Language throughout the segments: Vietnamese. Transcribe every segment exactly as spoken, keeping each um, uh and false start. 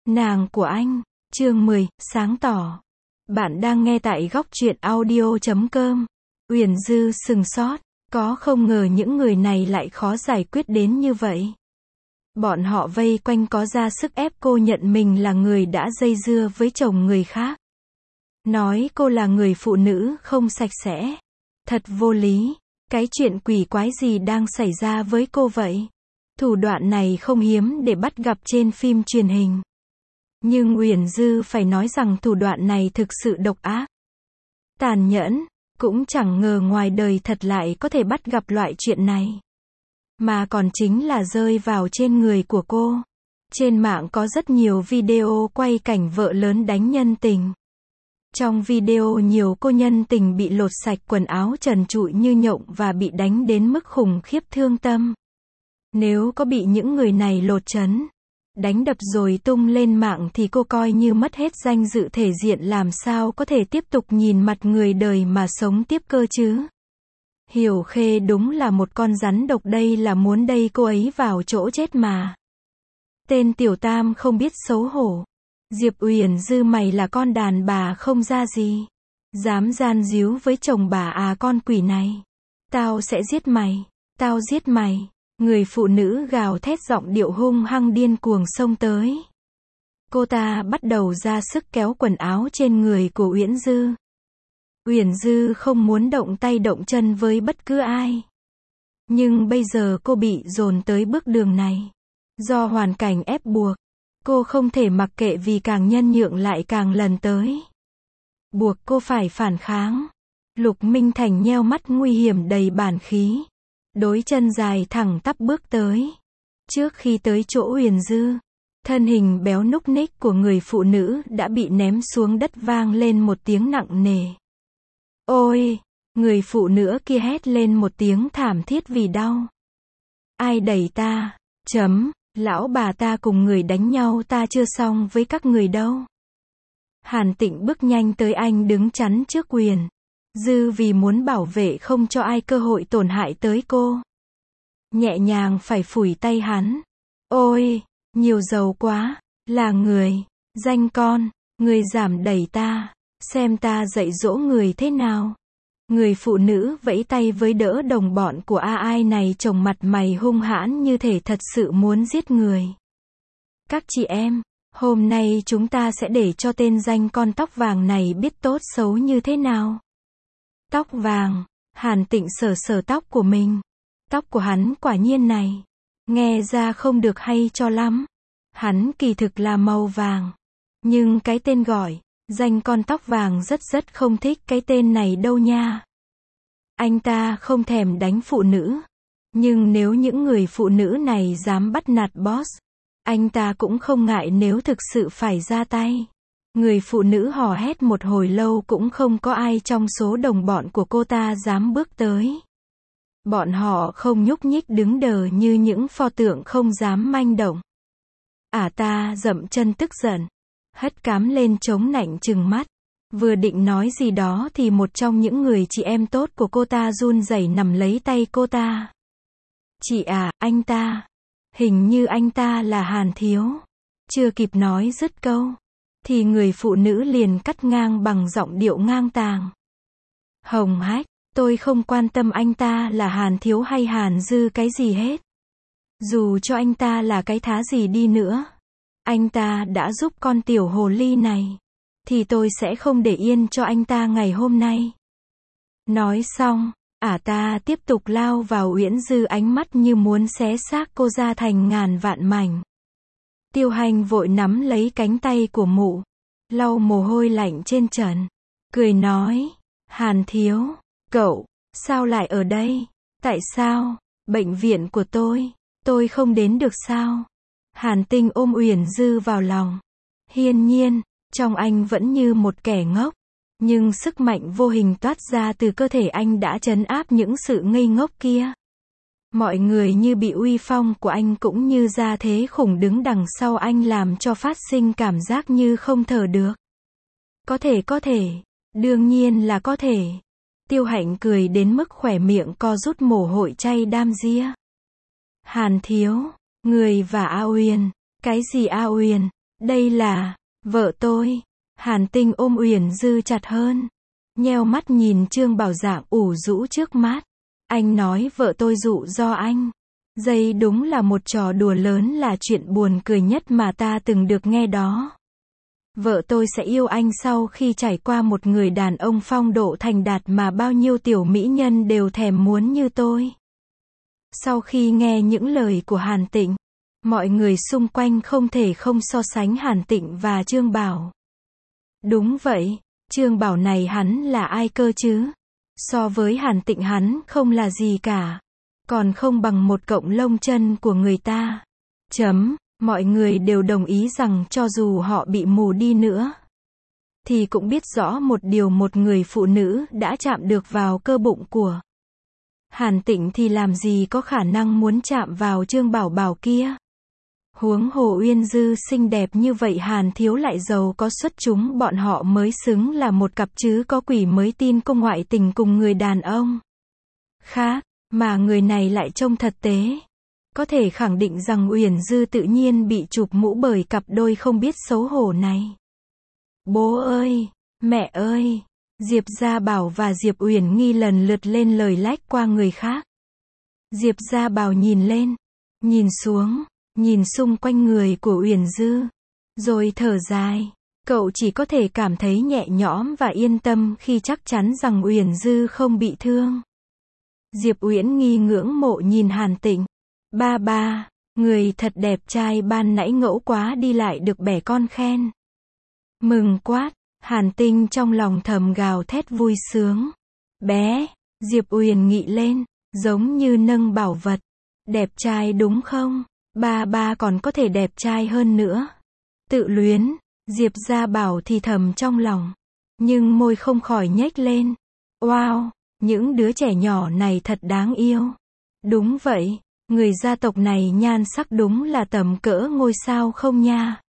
Nàng của anh, chương mười, sáng tỏ. Bạn đang nghe tại góc truyện audio chấm com. Uyển Dư sừng sốt, có không ngờ những người này lại khó giải quyết đến như vậy. Bọn họ vây quanh có ra sức ép cô nhận mình là người đã dây dưa với chồng người khác. Nói cô là người phụ nữ không sạch sẽ. Thật vô lý, cái chuyện quỷ quái gì đang xảy ra với cô vậy? Thủ đoạn này không hiếm để bắt gặp trên phim truyền hình. Nhưng Uyển Dư phải nói rằng thủ đoạn này thực sự độc ác, tàn nhẫn, cũng chẳng ngờ ngoài đời thật lại có thể bắt gặp loại chuyện này. Mà còn chính là rơi vào trên người của cô. Trên mạng có rất nhiều video quay cảnh vợ lớn đánh nhân tình. Trong video nhiều cô nhân tình bị lột sạch quần áo trần trụi như nhộng và bị đánh đến mức khủng khiếp thương tâm. Nếu có bị những người này lột trấn, đánh đập rồi tung lên mạng thì cô coi như mất hết danh dự thể diện, làm sao có thể tiếp tục nhìn mặt người đời mà sống tiếp cơ chứ. Hiểu Khê đúng là một con rắn độc, đây là muốn đẩy cô ấy vào chỗ chết mà. Tên tiểu tam không biết xấu hổ. Diệp Uyển Dư, mày là con đàn bà không ra gì, dám gian díu với chồng bà à? Con quỷ này, tao sẽ giết mày, tao giết mày. Người phụ nữ gào thét, giọng điệu hung hăng điên cuồng xông tới. Cô ta bắt đầu ra sức kéo quần áo trên người của Uyển Dư. Uyển Dư không muốn động tay động chân với bất cứ ai. Nhưng bây giờ cô bị dồn tới bước đường này. Do hoàn cảnh ép buộc, cô không thể mặc kệ vì càng nhân nhượng lại càng lần tới. Buộc cô phải phản kháng. Lục Minh Thành nheo mắt nguy hiểm đầy bản khí. Đôi chân dài thẳng tắp bước tới. Trước khi tới chỗ Uyển Dư, thân hình béo núc ních của người phụ nữ đã bị ném xuống đất, vang lên một tiếng nặng nề. Ôi! Người phụ nữ kia hét lên một tiếng thảm thiết vì đau. Ai đẩy ta? Chấm. Lão bà ta cùng người đánh nhau, ta chưa xong với các người đâu. Hàn Tịnh bước nhanh tới, anh đứng chắn trước Uyển Dư vì muốn bảo vệ không cho ai cơ hội tổn hại tới cô. Nhẹ nhàng phải phủi tay hắn. Ôi! Nhiều dầu quá! Là người! Danh con! Người giảm đẩy ta! Xem ta dạy dỗ người thế nào! Người phụ nữ vẫy tay với đỡ đồng bọn của A Ai này, trông mặt mày hung hãn như thể thật sự muốn giết người. Các chị em, hôm nay chúng ta sẽ để cho tên danh con tóc vàng này biết tốt xấu như thế nào. Tóc vàng. Hàn Tịnh sờ sờ tóc của mình. Tóc của hắn quả nhiên này, nghe ra không được hay cho lắm. Hắn kỳ thực là màu vàng. Nhưng cái tên gọi, danh con tóc vàng rất rất không thích cái tên này đâu nha. Anh ta không thèm đánh phụ nữ. Nhưng nếu những người phụ nữ này dám bắt nạt boss, anh ta cũng không ngại nếu thực sự phải ra tay. Người phụ nữ hò hét một hồi lâu cũng không có ai trong số đồng bọn của cô ta dám bước tới. Bọn họ không nhúc nhích, đứng đờ như những pho tượng không dám manh động. Ả ta dậm chân tức giận, hất cám lên chống nạnh trừng mắt. Vừa định nói gì đó thì một trong những người chị em tốt của cô ta run rẩy nằm lấy tay cô ta. Chị à, anh ta. Hình như anh ta là Hàn Thiếu. Chưa kịp nói dứt câu, thì người phụ nữ liền cắt ngang bằng giọng điệu ngang tàng. Hồng Hách, tôi không quan tâm anh ta là Hàn Thiếu hay Hàn Dư cái gì hết. Dù cho anh ta là cái thá gì đi nữa, anh ta đã giúp con tiểu hồ ly này, thì tôi sẽ không để yên cho anh ta ngày hôm nay. Nói xong, ả ta tiếp tục lao vào Uyển Dư, ánh mắt như muốn xé xác cô ra thành ngàn vạn mảnh. Tiêu Hành vội nắm lấy cánh tay của mụ, lau mồ hôi lạnh trên trán, cười nói, Hàn Thiếu, cậu, sao lại ở đây? Tại sao? Bệnh viện của tôi, tôi không đến được sao? Hàn Tinh ôm Uyển Dư vào lòng. Hiển nhiên, trong anh vẫn như một kẻ ngốc. Nhưng sức mạnh vô hình toát ra từ cơ thể anh đã trấn áp những sự ngây ngốc kia. Mọi người như bị uy phong của anh cũng như ra thế khủng đứng đằng sau anh, làm cho phát sinh cảm giác như không thở được. Có thể có thể, đương nhiên là có thể. Tiêu Hạnh cười đến mức khỏe miệng co rút, mồ hôi chay đam ria. Hàn Thiếu, người và A Uyên. Cái gì A Uyên? Đây là vợ tôi. Hàn Tinh ôm Uyển Dư chặt hơn, nheo mắt nhìn Trương Bảo dạng ủ rũ trước mắt. Anh nói vợ tôi dụ do anh. Đây đúng là một trò đùa lớn, là chuyện buồn cười nhất mà ta từng được nghe đó. Vợ tôi sẽ yêu anh sau khi trải qua một người đàn ông phong độ thành đạt mà bao nhiêu tiểu mỹ nhân đều thèm muốn như tôi. Sau khi nghe những lời của Hàn Tịnh, mọi người xung quanh không thể không so sánh Hàn Tịnh và Trương Bảo. Đúng vậy, Trương Bảo này hắn là ai cơ chứ? So với Hàn Tịnh hắn không là gì cả. Còn không bằng một cọng lông chân của người ta. Chấm, mọi người đều đồng ý rằng cho dù họ bị mù đi nữa, thì cũng biết rõ một điều, một người phụ nữ đã chạm được vào cơ bụng của Hàn Tịnh thì làm gì có khả năng muốn chạm vào Trương Bảo Bảo kia. Huống hồ Uyên Dư xinh đẹp như vậy, Hàn Thiếu lại giàu có xuất chúng, bọn họ mới xứng là một cặp, chứ có quỷ mới tin cô ngoại tình cùng người đàn ông khác, mà người này lại trông thật tế. Có thể khẳng định rằng Uyển Dư tự nhiên bị chụp mũ bởi cặp đôi không biết xấu hổ này. Bố ơi, mẹ ơi, Diệp Gia Bảo và Diệp Uyển Nghi lần lượt lên lời lách qua người khác. Diệp Gia Bảo nhìn lên, nhìn xuống, nhìn xung quanh người của Uyển Dư, rồi thở dài. Cậu chỉ có thể cảm thấy nhẹ nhõm và yên tâm khi chắc chắn rằng Uyển Dư không bị thương. Diệp Uyển Nghi ngưỡng mộ nhìn Hàn Tịnh. Ba ba, người thật đẹp trai, ban nãy ngẫu quá đi lại được bẻ con khen. Mừng quát, Hàn Tinh trong lòng thầm gào thét vui sướng. Bé, Diệp Uyển Nghị lên, giống như nâng bảo vật. Đẹp trai đúng không? Ba ba còn có thể đẹp trai hơn nữa. Tự luyến, Diệp Gia Bảo thì thầm trong lòng. Nhưng môi không khỏi nhếch lên. Wow, những đứa trẻ nhỏ này thật đáng yêu. Đúng vậy, người gia tộc này nhan sắc đúng là tầm cỡ ngôi sao không nha.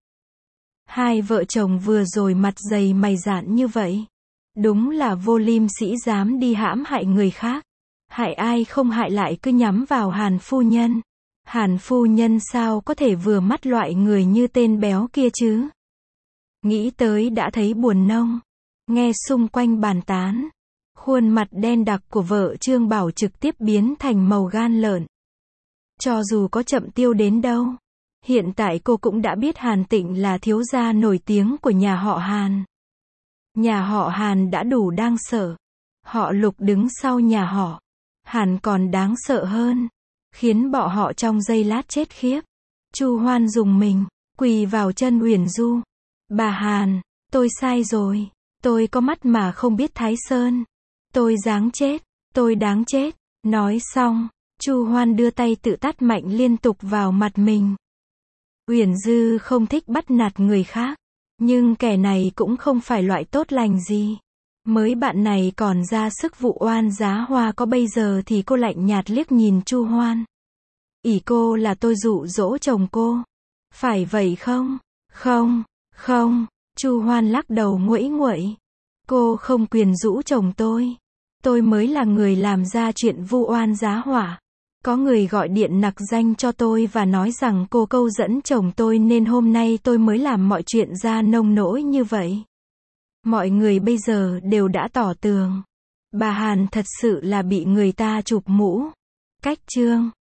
Hai vợ chồng vừa rồi mặt dày mày dạn như vậy. Đúng là vô liêm sĩ, dám đi hãm hại người khác. Hại ai không hại lại cứ nhắm vào Hàn phu nhân. Hàn phu nhân sao có thể vừa mắt loại người như tên béo kia chứ? Nghĩ tới đã thấy buồn nông. Nghe xung quanh bàn tán, khuôn mặt đen đặc của vợ Trương Bảo trực tiếp biến thành màu gan lợn. Cho dù có chậm tiêu đến đâu, hiện tại cô cũng đã biết Hàn Tịnh là thiếu gia nổi tiếng của nhà họ Hàn. Nhà họ Hàn đã đủ đáng sợ. Họ Lục đứng sau nhà họ Hàn còn đáng sợ hơn, khiến bọn họ trong giây lát chết khiếp. Chu Hoan dùng mình, quỳ vào chân Uyển Du. Bà Hàn, tôi sai rồi. Tôi có mắt mà không biết Thái Sơn. Tôi đáng chết, tôi đáng chết. Nói xong, Chu Hoan đưa tay tự tát mạnh liên tục vào mặt mình. Uyển Dư không thích bắt nạt người khác, nhưng kẻ này cũng không phải loại tốt lành gì. Mới bạn này còn ra sức vụ oan giá hoa, có bây giờ thì cô lạnh nhạt liếc nhìn Chu Hoan. Ỷ cô là tôi dụ dỗ chồng cô. Phải vậy không? Không, không, Chu Hoan lắc đầu nguẫy nguậy. Cô không quyền dụ chồng tôi. Tôi mới là người làm ra chuyện vu oan giá họa. Có người gọi điện nặc danh cho tôi và nói rằng cô câu dẫn chồng tôi, nên hôm nay tôi mới làm mọi chuyện ra nông nỗi như vậy. Mọi người bây giờ đều đã tỏ tường. Bà Hàn thật sự là bị người ta chụp mũ. Cách chương